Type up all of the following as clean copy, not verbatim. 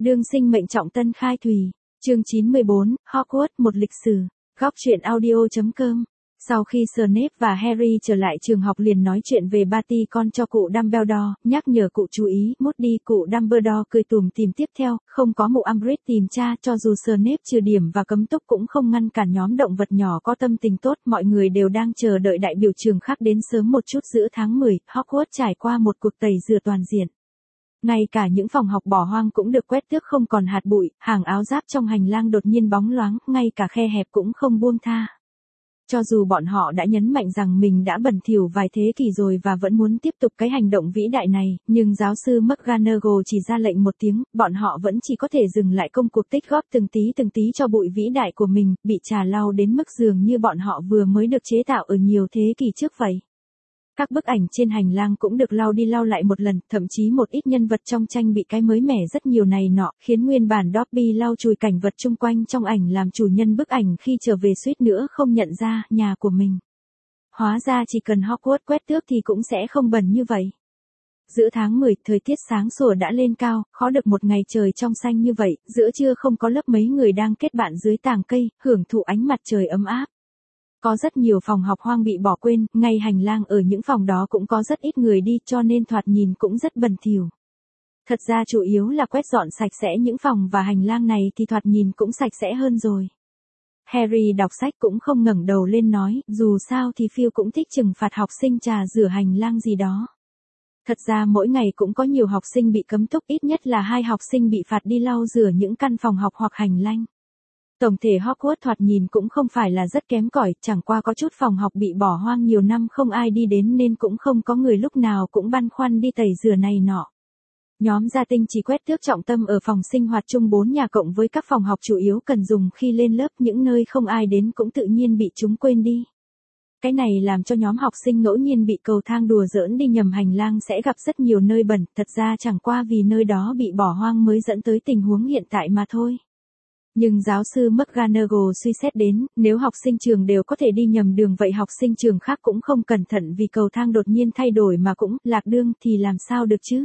Đương sinh mệnh trọng tân khai thủy. Chương 94, Hogwarts một lịch sử. Góc truyện audio.com. Sau khi Snape và Harry trở lại trường học liền nói chuyện về Barty con cho cụ Dumbledore, nhắc nhở cụ chú ý, Moody. Cụ Dumbledore cười tủm tỉm tiếp theo, không có mụ Umbridge tìm cha, cho dù Snape trừ điểm và cấm túc cũng không ngăn cản nhóm động vật nhỏ có tâm tình tốt, mọi người đều đang chờ đợi đại biểu trường khác đến sớm một chút. Giữa tháng 10, Hogwarts trải qua một cuộc tẩy rửa toàn diện. Ngay cả những phòng học bỏ hoang cũng được quét tước không còn hạt bụi, hàng áo giáp trong hành lang đột nhiên bóng loáng, ngay cả khe hẹp cũng không buông tha. Cho dù bọn họ đã nhấn mạnh rằng mình đã bẩn thỉu vài thế kỷ rồi và vẫn muốn tiếp tục cái hành động vĩ đại này, nhưng giáo sư McGonagall chỉ ra lệnh một tiếng, bọn họ vẫn chỉ có thể dừng lại công cuộc tích góp từng tí cho bụi vĩ đại của mình, bị trà lau đến mức dường như bọn họ vừa mới được chế tạo ở nhiều thế kỷ trước vậy. Các bức ảnh trên hành lang cũng được lau đi lau lại một lần, thậm chí một ít nhân vật trong tranh bị cái mới mẻ rất nhiều này nọ, khiến nguyên bản Dobby lau chùi cảnh vật chung quanh trong ảnh làm chủ nhân bức ảnh khi trở về suýt nữa không nhận ra nhà của mình. Hóa ra chỉ cần Hogwarts quét tước thì cũng sẽ không bẩn như vậy. Giữa tháng 10, thời tiết sáng sủa đã lên cao, khó được một ngày trời trong xanh như vậy, giữa trưa không có lớp mấy người đang kết bạn dưới tàng cây, hưởng thụ ánh mặt trời ấm áp. Có rất nhiều phòng học hoang bị bỏ quên, ngay hành lang ở những phòng đó cũng có rất ít người đi cho nên thoạt nhìn cũng rất bẩn thỉu. Thật ra chủ yếu là quét dọn sạch sẽ những phòng và hành lang này thì thoạt nhìn cũng sạch sẽ hơn rồi. Harry đọc sách cũng không ngẩng đầu lên nói, dù sao thì Phil cũng thích trừng phạt học sinh trà rửa hành lang gì đó. Thật ra mỗi ngày cũng có nhiều học sinh bị cấm túc, ít nhất là 2 học sinh bị phạt đi lau rửa những căn phòng học hoặc hành lang. Tổng thể Hogwarts thoạt nhìn cũng không phải là rất kém cỏi, chẳng qua có chút phòng học bị bỏ hoang nhiều năm không ai đi đến nên cũng không có người lúc nào cũng băn khoăn đi tẩy rửa này nọ. Nhóm gia tinh chỉ quét tước trọng tâm ở phòng sinh hoạt chung 4 nhà cộng với các phòng học chủ yếu cần dùng khi lên lớp, những nơi không ai đến cũng tự nhiên bị chúng quên đi. Cái này làm cho nhóm học sinh ngẫu nhiên bị cầu thang đùa giỡn đi nhầm hành lang sẽ gặp rất nhiều nơi bẩn, thật ra chẳng qua vì nơi đó bị bỏ hoang mới dẫn tới tình huống hiện tại mà thôi. Nhưng giáo sư McGonagall suy xét đến, nếu học sinh trường đều có thể đi nhầm đường vậy học sinh trường khác cũng không cẩn thận vì cầu thang đột nhiên thay đổi mà cũng lạc đường thì làm sao được chứ?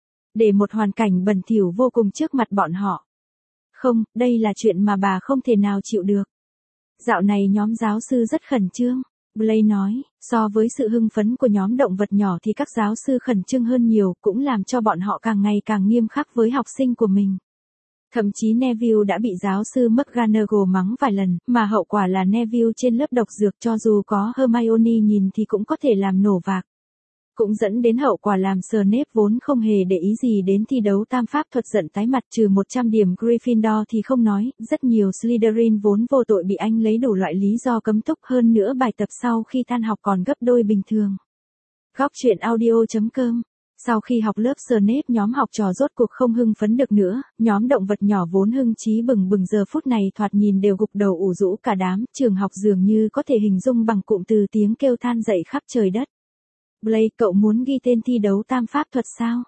Để một hoàn cảnh bẩn thỉu vô cùng trước mặt bọn họ. Không, đây là chuyện mà bà không thể nào chịu được. Dạo này nhóm giáo sư rất khẩn trương. Blaine nói, so với sự hưng phấn của nhóm động vật nhỏ thì các giáo sư khẩn trương hơn nhiều, cũng làm cho bọn họ càng ngày càng nghiêm khắc với học sinh của mình. Thậm chí Neville đã bị giáo sư McGonagall mắng vài lần, mà hậu quả là Neville trên lớp độc dược cho dù có Hermione nhìn thì cũng có thể làm nổ vạc. Cũng dẫn đến hậu quả làm Snape vốn không hề để ý gì đến thi đấu tam pháp thuật giận tái mặt, trừ 100 điểm Gryffindor thì không nói, rất nhiều Slytherin vốn vô tội bị anh lấy đủ loại lý do cấm túc, hơn nữa bài tập sau khi tan học còn gấp đôi bình thường. Góc truyện audio.com. Sau khi học lớp Snape nhóm học trò rốt cuộc không hưng phấn được nữa, nhóm động vật nhỏ vốn hưng trí bừng bừng giờ phút này thoạt nhìn đều gục đầu ủ rũ cả đám, trường học dường như có thể hình dung bằng cụm từ tiếng kêu than dậy khắp trời đất. Blaine, cậu muốn ghi tên thi đấu tam pháp thuật sao?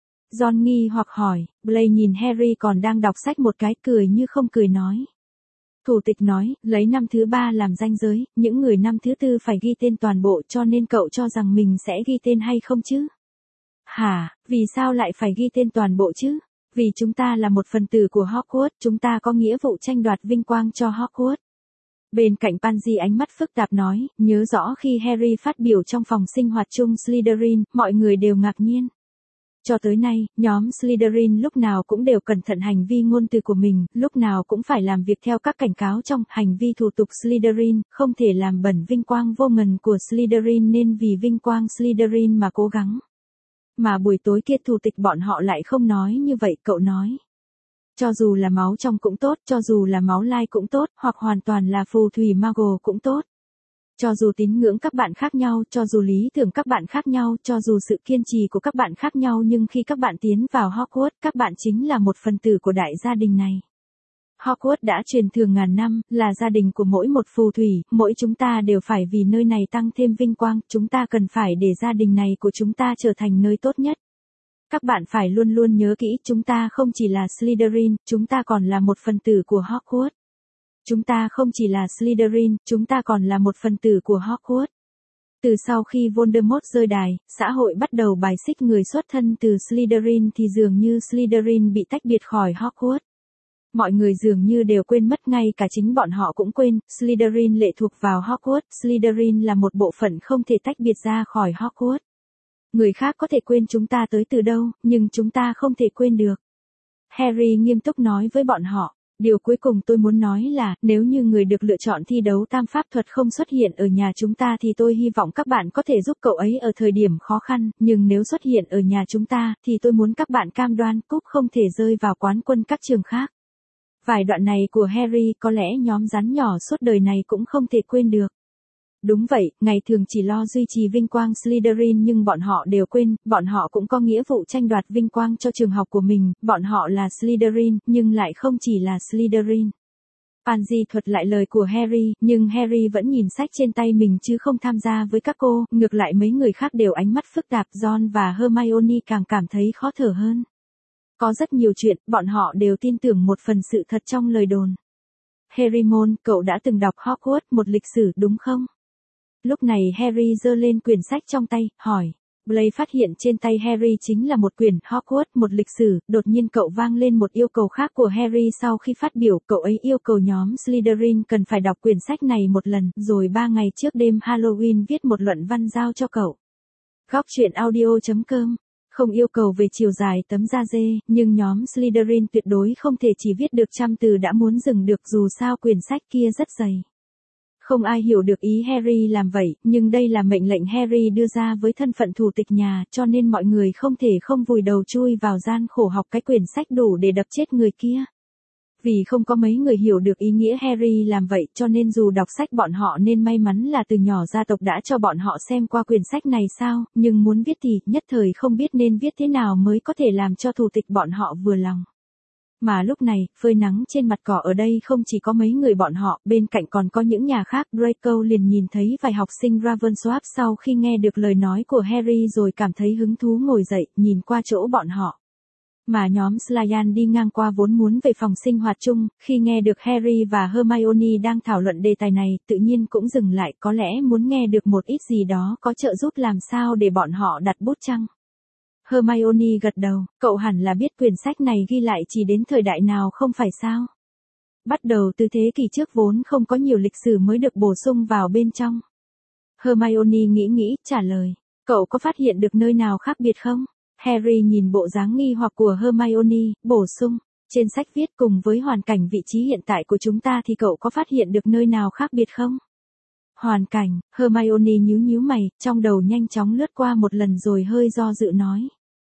Ron nghi hoặc hỏi, Blaine nhìn Harry còn đang đọc sách một cái, cười như không cười nói. Thủ tịch nói, lấy năm thứ 3 làm ranh giới, những người năm thứ 4 phải ghi tên toàn bộ, cho nên cậu cho rằng mình sẽ ghi tên hay không chứ? Hả, vì sao lại phải ghi tên toàn bộ chứ? Vì chúng ta là một phần tử của Hogwarts, chúng ta có nghĩa vụ tranh đoạt vinh quang cho Hogwarts. Bên cạnh Pansy ánh mắt phức tạp nói, nhớ rõ khi Harry phát biểu trong phòng sinh hoạt chung Slytherin, mọi người đều ngạc nhiên. Cho tới nay, nhóm Slytherin lúc nào cũng đều cẩn thận hành vi ngôn từ của mình, lúc nào cũng phải làm việc theo các cảnh cáo trong hành vi thủ tục Slytherin, không thể làm bẩn vinh quang vô ngần của Slytherin nên vì vinh quang Slytherin mà cố gắng. Mà buổi tối kia thủ tịch bọn họ lại không nói như vậy, cậu nói. Cho dù là máu trong cũng tốt, cho dù là máu lai cũng tốt, hoặc hoàn toàn là phù thủy Muggle cũng tốt. Cho dù tín ngưỡng các bạn khác nhau, cho dù lý tưởng các bạn khác nhau, cho dù sự kiên trì của các bạn khác nhau, nhưng khi các bạn tiến vào Hogwarts, các bạn chính là một phần tử của đại gia đình này. Hogwarts đã truyền thường ngàn năm, là gia đình của mỗi một phù thủy, mỗi chúng ta đều phải vì nơi này tăng thêm vinh quang, chúng ta cần phải để gia đình này của chúng ta trở thành nơi tốt nhất. Các bạn phải luôn luôn nhớ kỹ, chúng ta không chỉ là Slytherin, chúng ta còn là một phần tử của Hogwarts. Chúng ta không chỉ là Slytherin, chúng ta còn là một phần tử của Hogwarts. Từ sau khi Voldemort rơi đài, xã hội bắt đầu bài xích người xuất thân từ Slytherin thì dường như Slytherin bị tách biệt khỏi Hogwarts. Mọi người dường như đều quên mất, ngay cả chính bọn họ cũng quên, Slytherin lệ thuộc vào Hogwarts, Slytherin là một bộ phận không thể tách biệt ra khỏi Hogwarts. Người khác có thể quên chúng ta tới từ đâu, nhưng chúng ta không thể quên được. Harry nghiêm túc nói với bọn họ. Điều cuối cùng tôi muốn nói là, nếu như người được lựa chọn thi đấu tam pháp thuật không xuất hiện ở nhà chúng ta thì tôi hy vọng các bạn có thể giúp cậu ấy ở thời điểm khó khăn, nhưng nếu xuất hiện ở nhà chúng ta thì tôi muốn các bạn cam đoan cúp không thể rơi vào quán quân các trường khác. Vài đoạn này của Harry có lẽ nhóm rắn nhỏ suốt đời này cũng không thể quên được. Đúng vậy, ngày thường chỉ lo duy trì vinh quang Slytherin nhưng bọn họ đều quên, bọn họ cũng có nghĩa vụ tranh đoạt vinh quang cho trường học của mình, bọn họ là Slytherin, nhưng lại không chỉ là Slytherin. Pansy thuật lại lời của Harry, nhưng Harry vẫn nhìn sách trên tay mình chứ không tham gia với các cô, ngược lại mấy người khác đều ánh mắt phức tạp, Ron và Hermione càng cảm thấy khó thở hơn. Có rất nhiều chuyện, bọn họ đều tin tưởng một phần sự thật trong lời đồn. Harry Mon, cậu đã từng đọc Hogwarts, một lịch sử đúng không? Lúc này Harry giơ lên quyển sách trong tay, hỏi. Blaise phát hiện trên tay Harry chính là một quyển Hogwarts, một lịch sử, đột nhiên cậu vang lên một yêu cầu khác của Harry sau khi phát biểu, cậu ấy yêu cầu nhóm Slytherin cần phải đọc quyển sách này một lần, rồi 3 ngày trước đêm Halloween viết một luận văn giao cho cậu. Góc truyện audio.com. Không yêu cầu về chiều dài tấm da dê, nhưng nhóm Slytherin tuyệt đối không thể chỉ viết được 100 từ đã muốn dừng được, dù sao quyển sách kia rất dày. Không ai hiểu được ý Harry làm vậy, nhưng đây là mệnh lệnh Harry đưa ra với thân phận thủ tịch nhà, cho nên mọi người không thể không vùi đầu chui vào gian khổ học cái quyển sách đủ để đập chết người kia. Vì không có mấy người hiểu được ý nghĩa Harry làm vậy, cho nên dù đọc sách bọn họ nên may mắn là từ nhỏ gia tộc đã cho bọn họ xem qua quyển sách này sao, nhưng muốn viết thì nhất thời không biết nên viết thế nào mới có thể làm cho thủ tịch bọn họ vừa lòng. Mà lúc này, phơi nắng trên mặt cỏ ở đây không chỉ có mấy người bọn họ, bên cạnh còn có những nhà khác. Draco liền nhìn thấy vài học sinh Ravensworth sau khi nghe được lời nói của Harry rồi cảm thấy hứng thú ngồi dậy, nhìn qua chỗ bọn họ. Mà nhóm Slytherin đi ngang qua vốn muốn về phòng sinh hoạt chung, khi nghe được Harry và Hermione đang thảo luận đề tài này, tự nhiên cũng dừng lại, có lẽ muốn nghe được một ít gì đó có trợ giúp làm sao để bọn họ đặt bút chăng. Hermione gật đầu, cậu hẳn là biết quyển sách này ghi lại chỉ đến thời đại nào không phải sao? Bắt đầu từ thế kỷ trước vốn không có nhiều lịch sử mới được bổ sung vào bên trong. Hermione nghĩ, trả lời, cậu có phát hiện được nơi nào khác biệt không? Harry nhìn bộ dáng nghi hoặc của Hermione, bổ sung, trên sách viết cùng với hoàn cảnh vị trí hiện tại của chúng ta thì cậu có phát hiện được nơi nào khác biệt không? Hoàn cảnh, Hermione nhíu mày, trong đầu nhanh chóng lướt qua một lần rồi hơi do dự nói.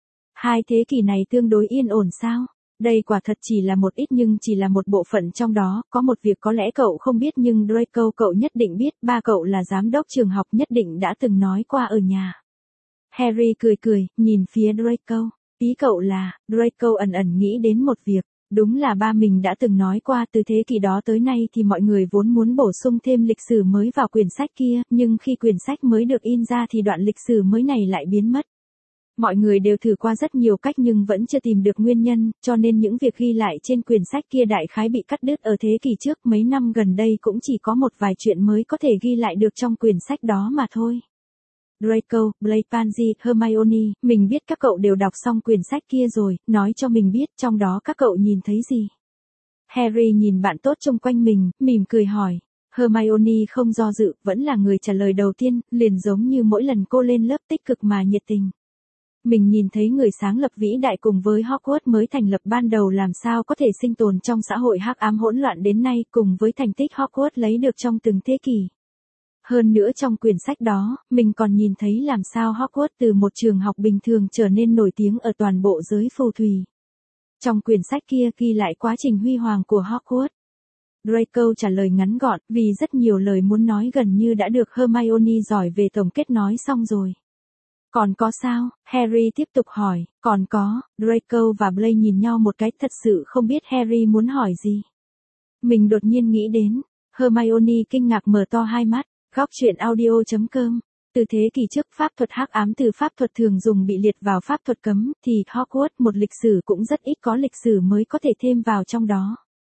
2 thế kỷ này tương đối yên ổn sao? Đây quả thật chỉ là một ít nhưng chỉ là một bộ phận trong đó, có một việc có lẽ cậu không biết nhưng Draco cậu nhất định biết, ba cậu là giám đốc trường học nhất định đã từng nói qua ở nhà. Harry cười, nhìn phía Draco, ý cậu là, Draco ẩn nghĩ đến một việc. Đúng là ba mình đã từng nói qua từ thế kỷ đó tới nay thì mọi người vốn muốn bổ sung thêm lịch sử mới vào quyển sách kia, nhưng khi quyển sách mới được in ra thì đoạn lịch sử mới này lại biến mất. Mọi người đều thử qua rất nhiều cách nhưng vẫn chưa tìm được nguyên nhân, cho nên những việc ghi lại trên quyển sách kia đại khái bị cắt đứt ở thế kỷ trước, mấy năm gần đây cũng chỉ có một vài chuyện mới có thể ghi lại được trong quyển sách đó mà thôi. Draco, Blaise, Pansy, Hermione, mình biết các cậu đều đọc xong quyển sách kia rồi, nói cho mình biết trong đó các cậu nhìn thấy gì. Harry nhìn bạn tốt xung quanh mình, mỉm cười hỏi. Hermione không do dự, vẫn là người trả lời đầu tiên, liền giống như mỗi lần cô lên lớp tích cực mà nhiệt tình. Mình nhìn thấy người sáng lập vĩ đại cùng với Hogwarts mới thành lập ban đầu làm sao có thể sinh tồn trong xã hội hắc ám hỗn loạn đến nay cùng với thành tích Hogwarts lấy được trong từng thế kỷ. Hơn nữa trong quyển sách đó, mình còn nhìn thấy làm sao Hogwarts từ một trường học bình thường trở nên nổi tiếng ở toàn bộ giới phù thủy. Trong quyển sách kia ghi lại quá trình huy hoàng của Hogwarts. Draco trả lời ngắn gọn, vì rất nhiều lời muốn nói gần như đã được Hermione giỏi về tổng kết nói xong rồi. Còn có sao? Harry tiếp tục hỏi, còn có, Draco và Blaise nhìn nhau một cái thật sự không biết Harry muốn hỏi gì. Mình đột nhiên nghĩ đến, Hermione kinh ngạc mở to hai mắt. Góc truyện audio.com. Từ thế kỷ trước pháp thuật hắc ám từ pháp thuật thường dùng bị liệt vào pháp thuật cấm, thì Hogwarts một lịch sử cũng rất ít có lịch sử mới có thể thêm vào trong đó.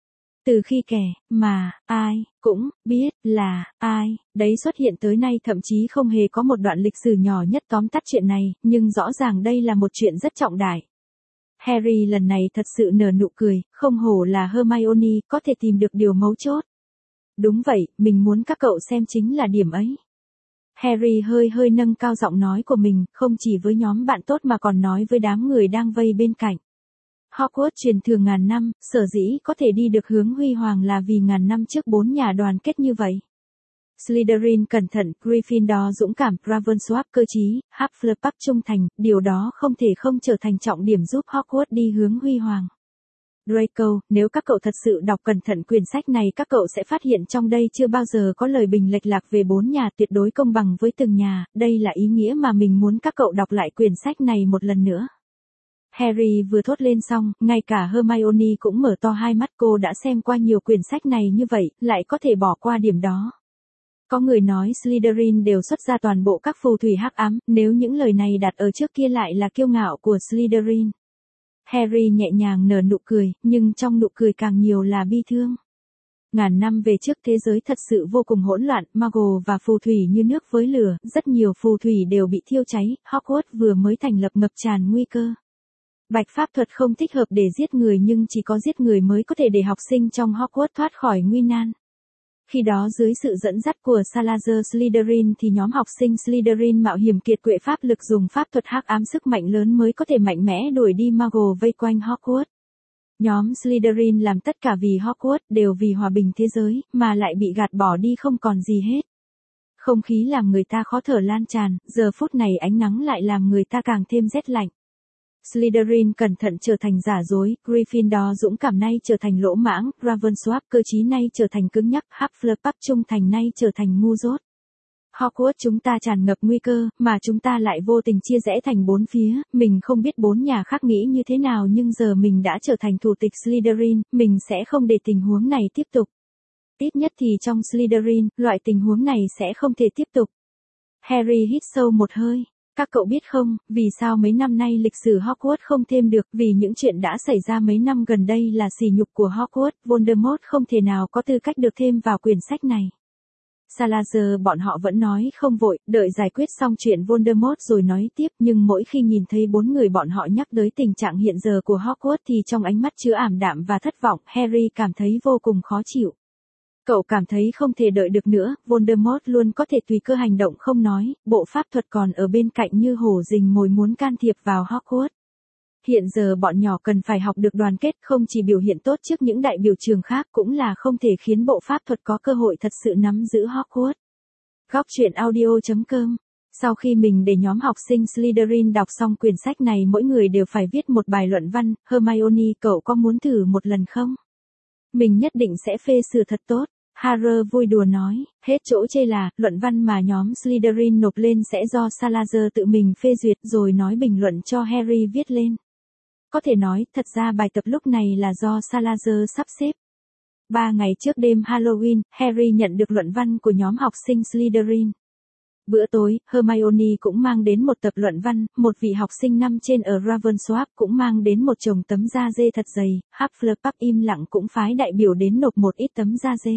Từ khi kẻ mà ai cũng biết là ai đấy xuất hiện tới nay thậm chí không hề có một đoạn lịch sử nhỏ nhất tóm tắt chuyện này, nhưng rõ ràng đây là một chuyện rất trọng đại. Harry lần này thật sự nở nụ cười, không hổ là Hermione, có thể tìm được điều mấu chốt. Đúng vậy, mình muốn các cậu xem chính là điểm ấy. Harry hơi nâng cao giọng nói của mình, không chỉ với nhóm bạn tốt mà còn nói với đám người đang vây bên cạnh. Hogwarts truyền thừa ngàn năm, sở dĩ có thể đi được hướng huy hoàng là vì ngàn năm trước 4 nhà đoàn kết như vậy. Slytherin cẩn thận, Gryffindor dũng cảm, Ravenclaw cơ trí, Hufflepuff trung thành, điều đó không thể không trở thành trọng điểm giúp Hogwarts đi hướng huy hoàng. Draco, nếu các cậu thật sự đọc cẩn thận quyển sách này các cậu sẽ phát hiện trong đây chưa bao giờ có lời bình lệch lạc về 4 nhà tuyệt đối công bằng với từng nhà, đây là ý nghĩa mà mình muốn các cậu đọc lại quyển sách này một lần nữa. Harry vừa thốt lên xong, ngay cả Hermione cũng mở to hai mắt, cô đã xem qua nhiều quyển sách này như vậy, lại có thể bỏ qua điểm đó. Có người nói Slytherin đều xuất ra toàn bộ các phù thủy hắc ám, nếu những lời này đặt ở trước kia lại là kiêu ngạo của Slytherin. Harry nhẹ nhàng nở nụ cười, nhưng trong nụ cười càng nhiều là bi thương. Ngàn năm về trước thế giới thật sự vô cùng hỗn loạn, Muggle và phù thủy như nước với lửa, rất nhiều phù thủy đều bị thiêu cháy, Hogwarts vừa mới thành lập ngập tràn nguy cơ. Bạch pháp thuật không thích hợp để giết người nhưng chỉ có giết người mới có thể để học sinh trong Hogwarts thoát khỏi nguy nan. Khi đó dưới sự dẫn dắt của Salazar Slytherin thì nhóm học sinh Slytherin mạo hiểm kiệt quệ pháp lực dùng pháp thuật hắc ám sức mạnh lớn mới có thể mạnh mẽ đuổi đi Muggle vây quanh Hogwarts. Nhóm Slytherin làm tất cả vì Hogwarts, đều vì hòa bình thế giới, mà lại bị gạt bỏ đi không còn gì hết. Không khí làm người ta khó thở lan tràn, giờ phút này ánh nắng lại làm người ta càng thêm rét lạnh. Slytherin cẩn thận trở thành giả dối, Gryffindor dũng cảm nay trở thành lỗ mãng, Ravenclaw cơ trí nay trở thành cứng nhắc, Hufflepuff trung thành nay trở thành ngu dốt. Hogwarts chúng ta tràn ngập nguy cơ, mà chúng ta lại vô tình chia rẽ thành 4 phía, mình không biết 4 nhà khác nghĩ như thế nào nhưng giờ mình đã trở thành thủ tịch Slytherin, mình sẽ không để tình huống này tiếp tục. Ít nhất thì trong Slytherin, loại tình huống này sẽ không thể tiếp tục. Harry hít sâu một hơi. Các cậu biết không, vì sao mấy năm nay lịch sử Hogwarts không thêm được, vì những chuyện đã xảy ra mấy năm gần đây là sỉ nhục của Hogwarts, Voldemort không thể nào có tư cách được thêm vào quyển sách này. Salazar bọn họ vẫn nói không vội, đợi giải quyết xong chuyện Voldemort rồi nói tiếp, nhưng mỗi khi nhìn thấy 4 người bọn họ nhắc tới tình trạng hiện giờ của Hogwarts thì trong ánh mắt chứa ảm đạm và thất vọng, Harry cảm thấy vô cùng khó chịu. Cậu cảm thấy không thể đợi được nữa, Voldemort luôn có thể tùy cơ hành động không nói, bộ pháp thuật còn ở bên cạnh như hổ rình mồi muốn can thiệp vào Hogwarts. Hiện giờ bọn nhỏ cần phải học được đoàn kết, không chỉ biểu hiện tốt trước những đại biểu trường khác cũng là không thể khiến bộ pháp thuật có cơ hội thật sự nắm giữ Hogwarts. Góc truyện audio.com. Sau khi mình để nhóm học sinh Slytherin đọc xong quyển sách này mỗi người đều phải viết một bài luận văn, Hermione cậu có muốn thử một lần không? Mình nhất định sẽ phê sửa thật tốt. Harry vui đùa nói, hết chỗ chê là, luận văn mà nhóm Slytherin nộp lên sẽ do Salazar tự mình phê duyệt rồi nói bình luận cho Harry viết lên. Có thể nói, thật ra bài tập lúc này là do Salazar sắp xếp. 3 ngày trước đêm Halloween, Harry nhận được luận văn của nhóm học sinh Slytherin. Bữa tối, Hermione cũng mang đến một tập luận văn, một vị học sinh năm trên ở Ravenclaw cũng mang đến một chồng tấm da dê thật dày, Hufflepuff im lặng cũng phái đại biểu đến nộp một ít tấm da dê.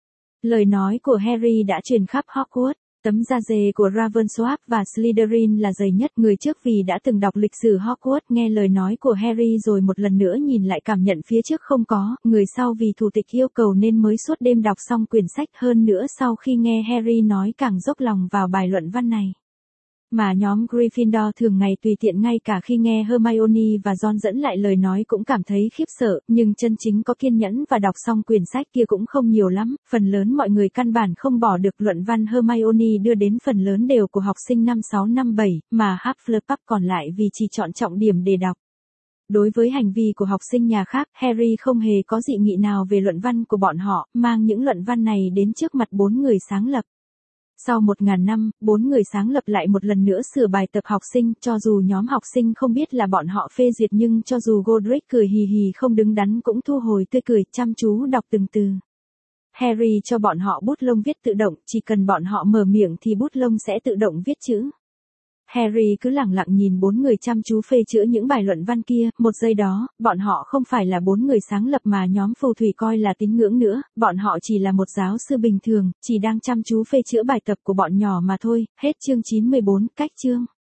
Lời nói của Harry đã truyền khắp Hogwarts, tấm da dê của Ravenclaw và Slytherin là dày nhất, người trước vì đã từng đọc lịch sử Hogwarts nghe lời nói của Harry rồi một lần nữa nhìn lại cảm nhận phía trước không có, người sau vì thủ tịch yêu cầu nên mới suốt đêm đọc xong quyển sách, hơn nữa sau khi nghe Harry nói càng dốc lòng vào bài luận văn này. Mà nhóm Gryffindor thường ngày tùy tiện ngay cả khi nghe Hermione và Ron dẫn lại lời nói cũng cảm thấy khiếp sợ, nhưng chân chính có kiên nhẫn và đọc xong quyển sách kia cũng không nhiều lắm, phần lớn mọi người căn bản không bỏ được luận văn Hermione đưa đến phần lớn đều của học sinh năm 6 năm 7, mà Hufflepuff còn lại vì chỉ chọn trọng điểm để đọc. Đối với hành vi của học sinh nhà khác, Harry không hề có dị nghị nào về luận văn của bọn họ, mang những luận văn này đến trước mặt 4 người sáng lập. Sau 1000 năm, 4 người sáng lập lại một lần nữa sửa bài tập học sinh, cho dù nhóm học sinh không biết là bọn họ phê duyệt nhưng cho dù Godric cười hì hì không đứng đắn cũng thu hồi tươi cười, chăm chú đọc từng từ. Harry cho bọn họ bút lông viết tự động, chỉ cần bọn họ mở miệng thì bút lông sẽ tự động viết chữ. Harry cứ lẳng lặng nhìn bốn người chăm chú phê chữa những bài luận văn kia, một giây đó, bọn họ không phải là bốn người sáng lập mà nhóm phù thủy coi là tín ngưỡng nữa, bọn họ chỉ là một giáo sư bình thường, chỉ đang chăm chú phê chữa bài tập của bọn nhỏ mà thôi. Hết chương 94, cách chương.